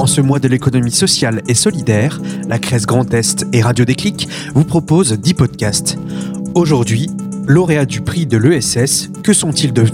En ce mois de l'économie sociale et solidaire, la Crèce Grand Est et Radio Déclic vous proposent 10 podcasts. Aujourd'hui, lauréats du prix de l'ESS, que sont-ils devenus ?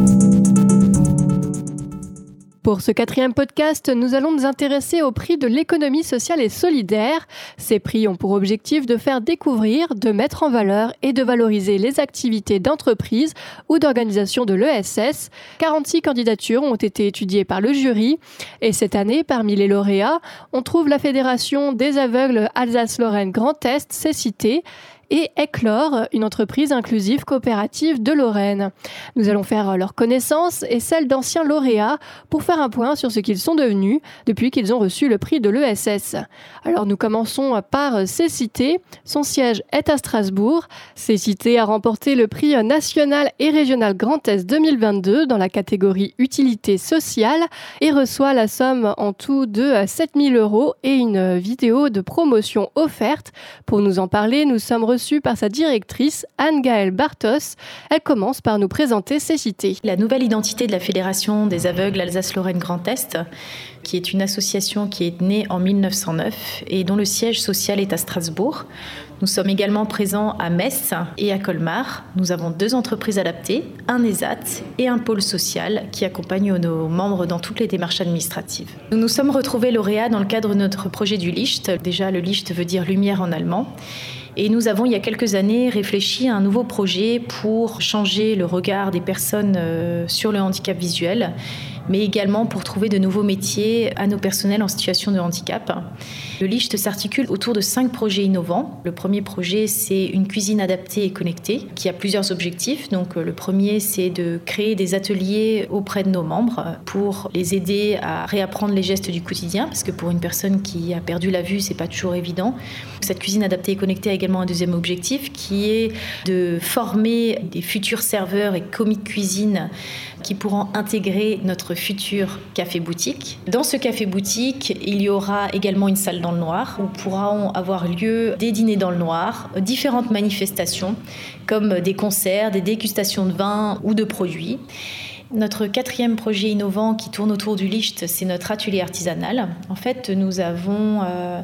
Pour ce 4e podcast, nous allons nous intéresser au prix de l'économie sociale et solidaire. Ces prix ont pour objectif de faire découvrir, de mettre en valeur et de valoriser les activités d'entreprise ou d'organisation de l'ESS. 46 candidatures ont été étudiées par le jury. Et cette année, parmi les lauréats, on trouve la Fédération des aveugles Alsace-Lorraine Grand Est, Cécité, et Éclore, une entreprise inclusive coopérative de Lorraine. Nous allons faire leur connaissance et celle d'anciens lauréats pour faire un point sur ce qu'ils sont devenus depuis qu'ils ont reçu le prix de l'ESS. Alors nous commençons par Cécité. Son siège est à Strasbourg. Cécité a remporté le prix national et régional Grand Est 2022 dans la catégorie utilité sociale et reçoit la somme en tout de 7 000 € et une vidéo de promotion offerte. Pour nous en parler, nous sommes reçus par sa directrice, Anne-Gaëlle Bartos. Elle commence par nous présenter Cécité. La nouvelle identité de la Fédération des aveugles Alsace-Lorraine Grand Est, qui est une association qui est née en 1909 et dont le siège social est à Strasbourg. Nous sommes également présents à Metz et à Colmar. Nous avons 2 entreprises adaptées, un ESAT et un pôle social qui accompagnent nos membres dans toutes les démarches administratives. Nous nous sommes retrouvés lauréats dans le cadre de notre projet du Licht. Déjà, le Licht veut dire lumière en allemand. Et nous avons, il y a quelques années, réfléchi à un nouveau projet pour changer le regard des personnes sur le handicap visuel, mais également pour trouver de nouveaux métiers à nos personnels en situation de handicap. Le Licht s'articule autour de 5 projets innovants. Le premier projet, c'est une cuisine adaptée et connectée, qui a plusieurs objectifs. Donc, le premier, c'est de créer des ateliers auprès de nos membres pour les aider à réapprendre les gestes du quotidien, parce que pour une personne qui a perdu la vue, c'est pas toujours évident. Cette cuisine adaptée et connectée a également un deuxième objectif, qui est de former des futurs serveurs et commis de cuisine qui pourront intégrer notre futur café-boutique. Dans ce café-boutique, il y aura également une salle dans le noir où pourront avoir lieu des dîners dans le noir, différentes manifestations comme des concerts, des dégustations de vins ou de produits. Notre 4e projet innovant qui tourne autour du Licht, c'est notre atelier artisanal. En fait, nous avons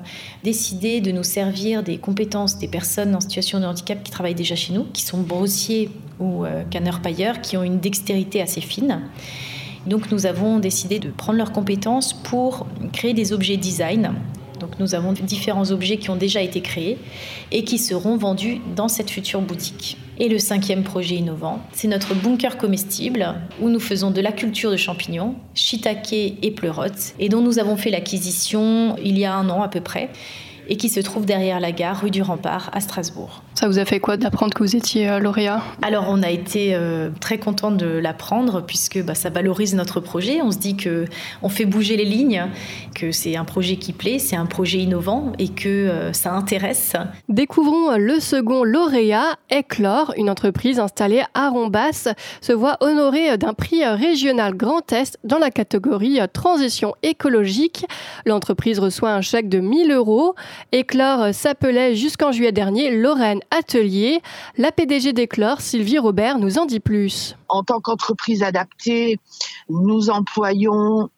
décidé de nous servir des compétences des personnes en situation de handicap qui travaillent déjà chez nous, qui sont brossiers ou canneurs-pailleurs, qui ont une dextérité assez fine. Donc nous avons décidé de prendre leurs compétences pour créer des objets design. Donc nous avons différents objets qui ont déjà été créés et qui seront vendus dans cette future boutique. Et le 5e projet innovant, c'est notre bunker comestible où nous faisons de la culture de champignons, shiitake et pleurotes, et dont nous avons fait l'acquisition il y a 1 an à peu près, et qui se trouve derrière la gare rue du Rempart à Strasbourg. Ça vous a fait quoi d'apprendre que vous étiez lauréat ? Alors on a été très contents de l'apprendre puisque ça valorise notre projet. On se dit qu'on fait bouger les lignes, que c'est un projet qui plaît, c'est un projet innovant et que ça intéresse. Découvrons le second lauréat, Éclore, une entreprise installée à Rombas, se voit honorée d'un prix régional Grand Est dans la catégorie transition écologique. L'entreprise reçoit un chèque de 1 000 €. Éclore s'appelait jusqu'en juillet dernier Lorraine Atelier. La PDG d'Éclore, Sylvie Robert, nous en dit plus. En tant qu'entreprise adaptée, nous employons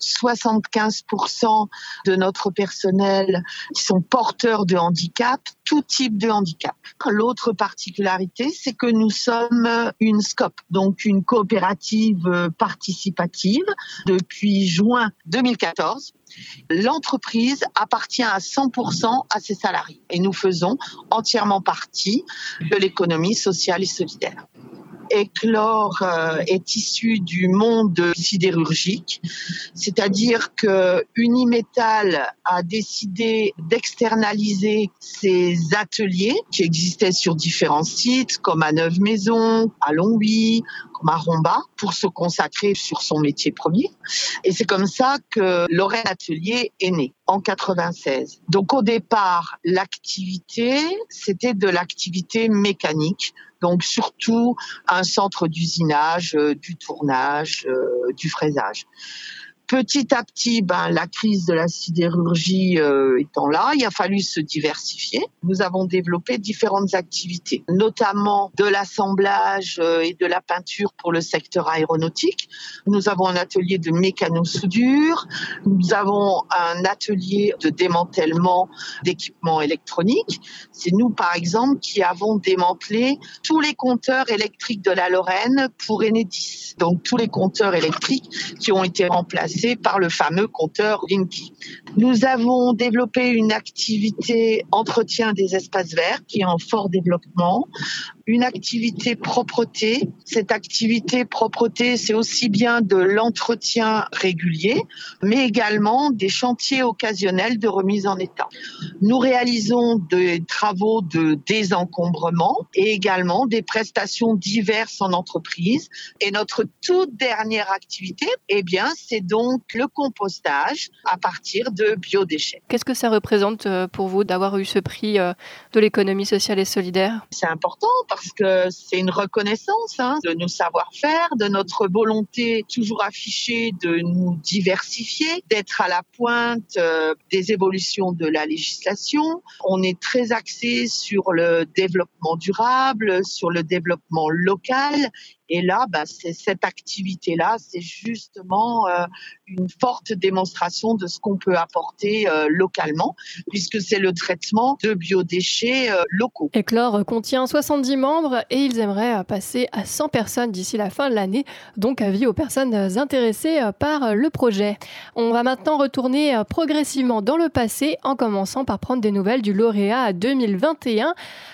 75% de notre personnel qui sont porteurs de handicap, tout type de handicap. L'autre particularité, c'est que nous sommes une SCOP, donc une coopérative participative depuis juin 2014. L'entreprise appartient à 100% à ses salariés et nous faisons entièrement partie de l'économie sociale et solidaire. Éclore est issu du monde sidérurgique, c'est-à-dire que Unimétal a décidé d'externaliser ses ateliers qui existaient sur différents sites, comme à Neuve-Maisons, à Longwy, comme à Rombas, pour se consacrer sur son métier premier. Et c'est comme ça que Lorraine Atelier est née, en 96. Donc au départ, l'activité, c'était de l'activité mécanique, donc surtout un centre d'usinage, du tournage, du fraisage. Petit à petit, la crise de la sidérurgie étant là, il a fallu se diversifier. Nous avons développé différentes activités, notamment de l'assemblage et de la peinture pour le secteur aéronautique. Nous avons un atelier de mécano-soudure. Nous avons un atelier de démantèlement d'équipements électroniques. C'est nous, par exemple, qui avons démantelé tous les compteurs électriques de la Lorraine pour Enedis. Donc, tous les compteurs électriques qui ont été remplacés par le fameux compteur Linky. Nous avons développé une activité entretien des espaces verts qui est en fort développement. Une activité propreté. Cette activité propreté, c'est aussi bien de l'entretien régulier, mais également des chantiers occasionnels de remise en état. Nous réalisons des travaux de désencombrement et également des prestations diverses en entreprise. Et notre toute dernière activité, c'est donc le compostage à partir de biodéchets. Qu'est-ce que ça représente pour vous d'avoir eu ce prix de l'économie sociale et solidaire ? C'est important parce que c'est une reconnaissance de nos savoir-faire, de notre volonté toujours affichée de nous diversifier, d'être à la pointe des évolutions de la législation. On est très axé sur le développement durable, sur le développement local. Et là, cette activité-là, c'est justement une forte démonstration de ce qu'on peut apporter localement, puisque c'est le traitement de biodéchets locaux. Eclore contient 70 membres et ils aimeraient passer à 100 personnes d'ici la fin de l'année, donc avis aux personnes intéressées par le projet. On va maintenant retourner progressivement dans le passé, en commençant par prendre des nouvelles du lauréat 2021,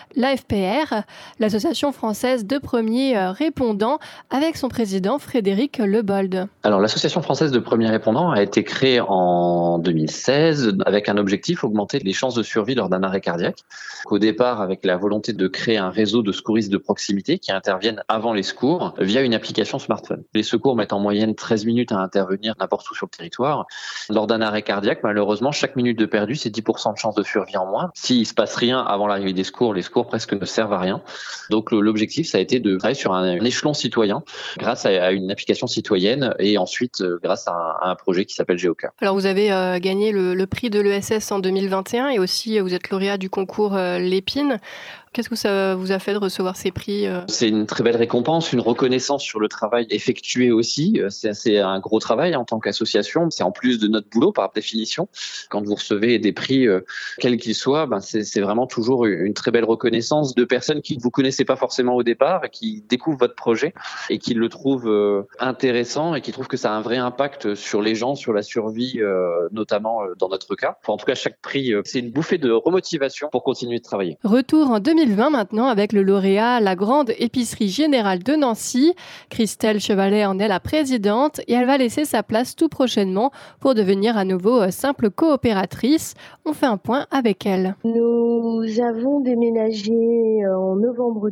l'AFPR, l'Association française de premiers répondants, avec son président Frédéric Lebold. Alors, l'Association française de premiers répondants a été créée en 2016 avec un objectif, augmenter les chances de survie lors d'un arrêt cardiaque. Au départ, avec la volonté de créer un réseau de secouristes de proximité qui interviennent avant les secours via une application smartphone. Les secours mettent en moyenne 13 minutes à intervenir n'importe où sur le territoire. Lors d'un arrêt cardiaque, malheureusement, chaque minute de perdu, c'est 10% de chance de survie en moins. S'il se passe rien avant l'arrivée des secours, les secours presque ne servent à rien. Donc l'objectif, ça a été de travailler sur un échelon citoyen grâce à une application citoyenne et ensuite grâce à un projet qui s'appelle Géocœur. Alors vous avez gagné le prix de l'ESS en 2021 et aussi vous êtes lauréat du concours Lépine. Qu'est-ce que ça vous a fait de recevoir ces prix ? C'est une très belle récompense, une reconnaissance sur le travail effectué aussi. C'est un gros travail en tant qu'association. C'est en plus de notre boulot par définition. Quand vous recevez des prix, quels qu'ils soient, c'est vraiment toujours une très belle reconnaissance de personnes qui ne vous connaissaient pas forcément au départ, qui découvrent votre projet et qui le trouvent intéressant et qui trouvent que ça a un vrai impact sur les gens, sur la survie, notamment dans notre cas. En tout cas, chaque prix, c'est une bouffée de remotivation pour continuer de travailler. Retour en 2020 maintenant avec le lauréat La Grande Épicerie Générale de Nancy. Christelle Chevalet en est la présidente et elle va laisser sa place tout prochainement pour devenir à nouveau simple coopératrice. On fait un point avec elle. Nous avons déménagé en novembre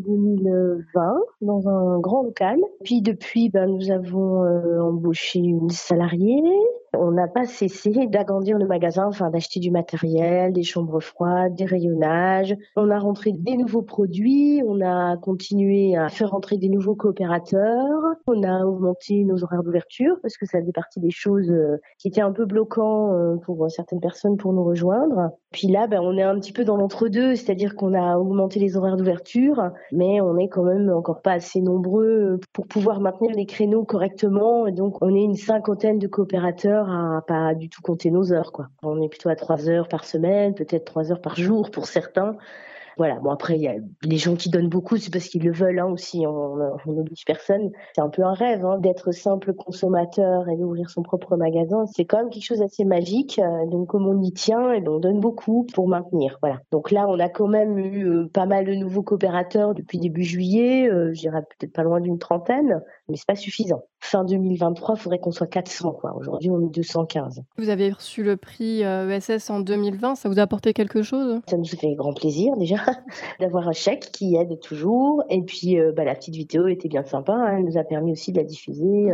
2020 dans un grand local. Puis depuis, nous avons embauché une salariée. On n'a pas cessé d'agrandir le magasin, d'acheter du matériel, des chambres froides, des rayonnages. On a rentré des nouveaux produits, on a continué à faire rentrer des nouveaux coopérateurs. On a augmenté nos horaires d'ouverture parce que ça faisait partie des choses qui étaient un peu bloquants pour certaines personnes pour nous rejoindre. Puis là, on est un petit peu dans l'entre-deux, c'est-à-dire qu'on a augmenté les horaires d'ouverture, mais on est quand même encore pas assez nombreux pour pouvoir maintenir les créneaux correctement. Et donc, on est une 50aine de coopérateurs à pas du tout compter nos heures, quoi. On est plutôt à 3 heures par semaine, peut-être 3 heures par jour pour certains. Voilà. Bon, après, il y a les gens qui donnent beaucoup, c'est parce qu'ils le veulent aussi. On n'oblige personne. C'est un peu un rêve d'être simple consommateur et d'ouvrir son propre magasin. C'est quand même quelque chose d'assez magique. Donc, comme on y tient, on donne beaucoup pour maintenir. Voilà. Donc là, on a quand même eu pas mal de nouveaux coopérateurs depuis début juillet. Je dirais peut-être pas loin d'une 30aine, mais c'est pas suffisant. Fin 2023, il faudrait qu'on soit 400, quoi. Aujourd'hui, on est 215. Vous avez reçu le prix ESS en 2020. Ça vous a apporté quelque chose ? Ça nous fait grand plaisir déjà d'avoir un chèque qui aide toujours. Et puis la petite vidéo était bien sympa. Elle nous a permis aussi de la diffuser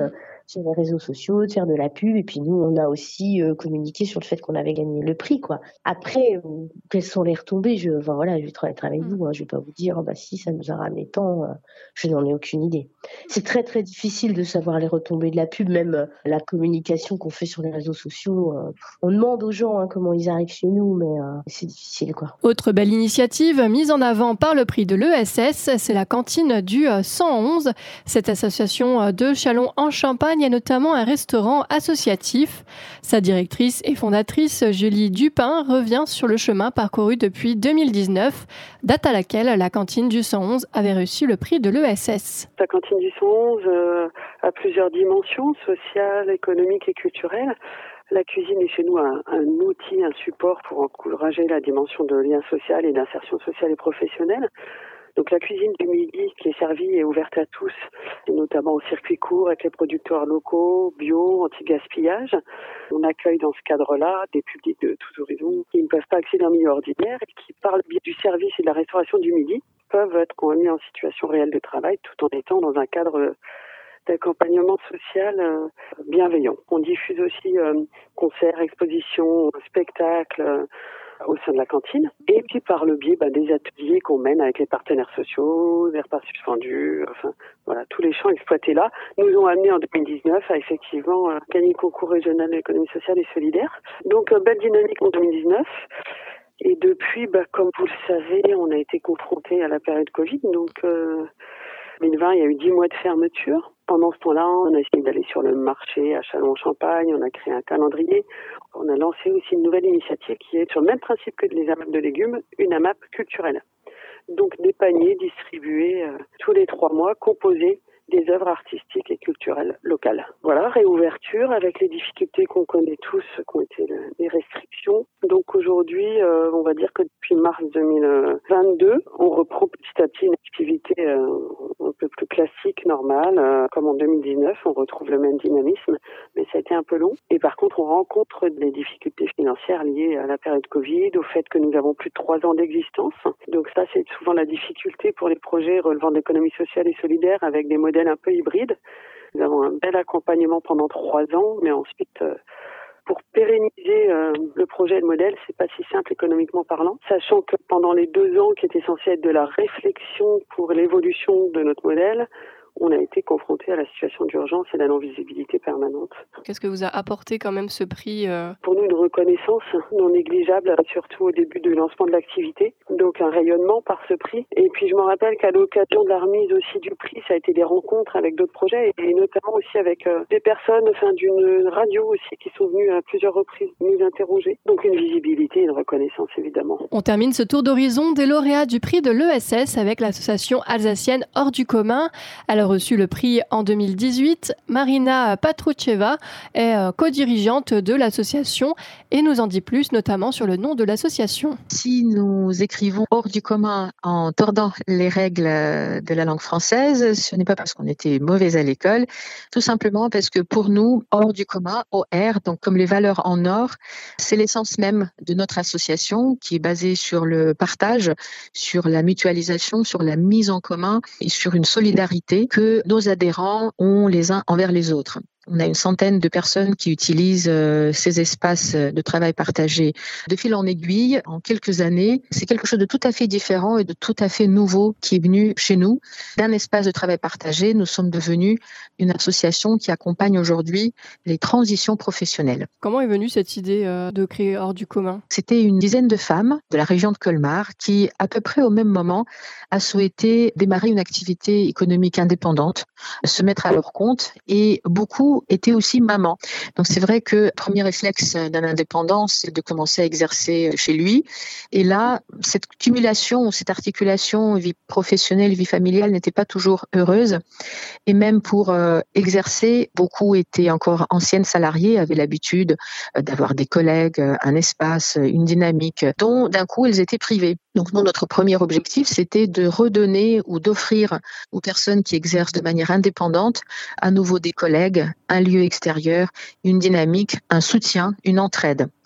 sur les réseaux sociaux, de faire de la pub. Et puis nous, on a aussi communiqué sur le fait qu'on avait gagné le prix, quoi. Après, quelles sont les retombées? Je vais être avec vous. Je vais pas vous dire, si ça nous a ramené tant. Je n'en ai aucune idée. C'est très très difficile de savoir les retombées de la pub, même la communication qu'on fait sur les réseaux sociaux. On demande aux gens comment ils arrivent chez nous, mais c'est difficile, quoi. Autre belle initiative mise en avant par le prix de l'ESS, c'est la cantine du 111. Cette association de Châlons-en-Champagne a notamment un restaurant associatif. Sa directrice et fondatrice, Julie Dupin, revient sur le chemin parcouru depuis 2019, date à laquelle la cantine du 111 avait reçu le prix de l'ESS. La cantine du 111 a plusieurs dimensions, sociales, économiques et culturelles. La cuisine est chez nous un outil, un support pour encourager la dimension de lien social et d'insertion sociale et professionnelle. Donc la cuisine du midi qui est servie est ouverte à tous, et notamment au circuit court avec les producteurs locaux, bio, anti-gaspillage. On accueille dans ce cadre-là des publics de tous horizons qui ne peuvent pas accéder à un milieu ordinaire et qui, par le biais du service et de la restauration du midi, peuvent être mis en situation réelle de travail tout en étant dans un cadre d'accompagnement social bienveillant. On diffuse aussi concerts, expositions, spectacles au sein de la cantine. Et puis par le biais des ateliers qu'on mène avec les partenaires sociaux, des repas suspendus, tous les champs exploités là, nous ont amené en 2019 à effectivement gagner le concours régional de l'économie sociale et solidaire. Donc belle dynamique en 2019. Et depuis, comme vous le savez, on a été confronté à la période Covid. Donc 2020, il y a eu 10 mois de fermeture. Pendant ce temps-là, on a essayé d'aller sur le marché à Châlons-en-Champagne, on a créé un calendrier. On a lancé aussi une nouvelle initiative qui est sur le même principe que les AMAP de légumes, une AMAP culturelle. Donc des paniers distribués tous les 3 mois, composés des œuvres artistiques et culturelles locales. Voilà, réouverture avec les difficultés qu'on connaît tous, qui ont été les restrictions. Donc aujourd'hui, on va dire que depuis mars 2022, on reprend petit à petit une activité un peu plus classique, normale. Comme en 2019, on retrouve le même dynamisme, mais ça a été un peu long. Et par contre, on rencontre des difficultés financières liées à la période Covid, au fait que nous avons plus de 3 ans d'existence. Donc ça, c'est souvent la difficulté pour les projets relevant de l'économie sociale et solidaire avec des modèles un peu hybrides. Nous avons un bel accompagnement pendant 3 ans, mais ensuite, pour pérenniser le projet et le modèle, c'est pas si simple économiquement parlant, sachant que pendant les 2 ans qui étaient censés être de la réflexion pour l'évolution de notre modèle, on a été confronté à la situation d'urgence et la non-visibilité permanente. Qu'est-ce que vous a apporté quand même ce prix Pour nous, une reconnaissance non négligeable, surtout au début du lancement de l'activité. Donc un rayonnement par ce prix. Et puis je me rappelle qu'à l'occasion de la remise aussi du prix, ça a été des rencontres avec d'autres projets et notamment aussi avec des personnes d'une radio aussi qui sont venues à plusieurs reprises nous interroger. Donc une visibilité et une reconnaissance évidemment. On termine ce tour d'horizon des lauréats du prix de l'ESS avec l'association alsacienne Hors du commun. Elle a reçu le prix en 2018. Marina Patroucheva est co-dirigeante de l'association et nous en dit plus, notamment sur le nom de l'association. Si nous écrivons hors du commun en tordant les règles de la langue française, ce n'est pas parce qu'on était mauvais à l'école, tout simplement parce que pour nous, hors du commun, OR, donc comme les valeurs en or, c'est l'essence même de notre association qui est basée sur le partage, sur la mutualisation, sur la mise en commun et sur une solidarité que nos adhérents ont les uns envers les autres. On a une centaine de personnes qui utilisent ces espaces de travail partagé de fil en aiguille en quelques années. C'est quelque chose de tout à fait différent et de tout à fait nouveau qui est venu chez nous. D'un espace de travail partagé, nous sommes devenus une association qui accompagne aujourd'hui les transitions professionnelles. Comment est venue cette idée de créer Hors du commun ? C'était une dizaine de femmes de la région de Colmar qui, à peu près au même moment, a souhaité démarrer une activité économique indépendante, se mettre à leur compte et beaucoup étaient aussi mamans. Donc c'est vrai que le premier réflexe d'un indépendant, c'est de commencer à exercer chez lui. Et là, cette cumulation, cette articulation vie professionnelle, vie familiale n'était pas toujours heureuse. Et même pour exercer, beaucoup étaient encore anciennes salariées, avaient l'habitude d'avoir des collègues, un espace, une dynamique, dont d'un coup elles étaient privées. Donc nous, notre premier objectif, c'était de redonner ou d'offrir aux personnes qui exercent de manière indépendante à nouveau des collègues, un lieu extérieur, une dynamique, un soutien, une entraide.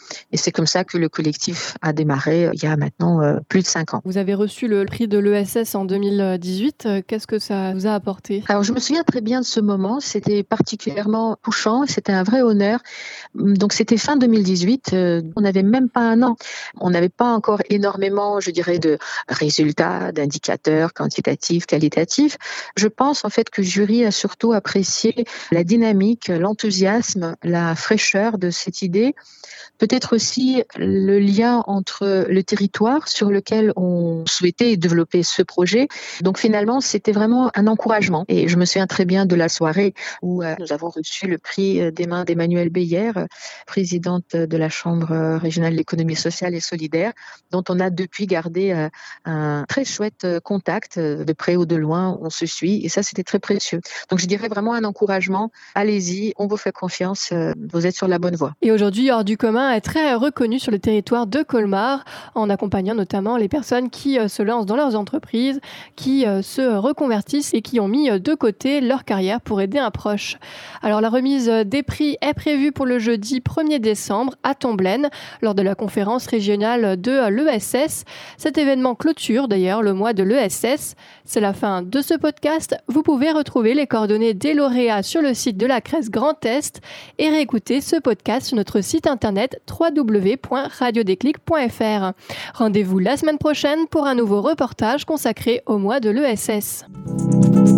Et c'est comme ça que le collectif a démarré il y a maintenant plus de 5 ans. Vous avez reçu le prix de l'ESS en 2018. Qu'est-ce que ça vous a apporté ? Alors, je me souviens très bien de ce moment. C'était particulièrement touchant. C'était un vrai honneur. Donc, c'était fin 2018. On n'avait même pas un an. On n'avait pas encore énormément, je dirais, de résultats, d'indicateurs quantitatifs, qualitatifs. Je pense en fait que le jury a surtout apprécié la dynamique, l'enthousiasme, la fraîcheur de cette idée. Peut-être aussi le lien entre le territoire sur lequel on souhaitait développer ce projet. Donc finalement, c'était vraiment un encouragement. Et je me souviens très bien de la soirée où nous avons reçu le prix des mains d'Emmanuelle Beyer, présidente de la Chambre régionale de l'économie sociale et solidaire, dont on a depuis gardé un très chouette contact, de près ou de loin, on se suit. Et ça, c'était très précieux. Donc je dirais vraiment un encouragement. Allez-y, on vous fait confiance, vous êtes sur la bonne voie. Et aujourd'hui, Hors du commun est très reconnu sur le territoire de Colmar, en accompagnant notamment les personnes qui se lancent dans leurs entreprises, qui se reconvertissent et qui ont mis de côté leur carrière pour aider un proche. Alors la remise des prix est prévue pour le jeudi 1er décembre à Tomblaine, lors de la conférence régionale de l'ESS. Cet événement clôture d'ailleurs le mois de l'ESS. C'est la fin de ce podcast. Vous pouvez retrouver les coordonnées des lauréats sur le site de la CRES Grand Est et réécouter ce podcast sur notre site internet www.radiodéclic.fr. Rendez-vous la semaine prochaine pour un nouveau reportage consacré au mois de l'ESS.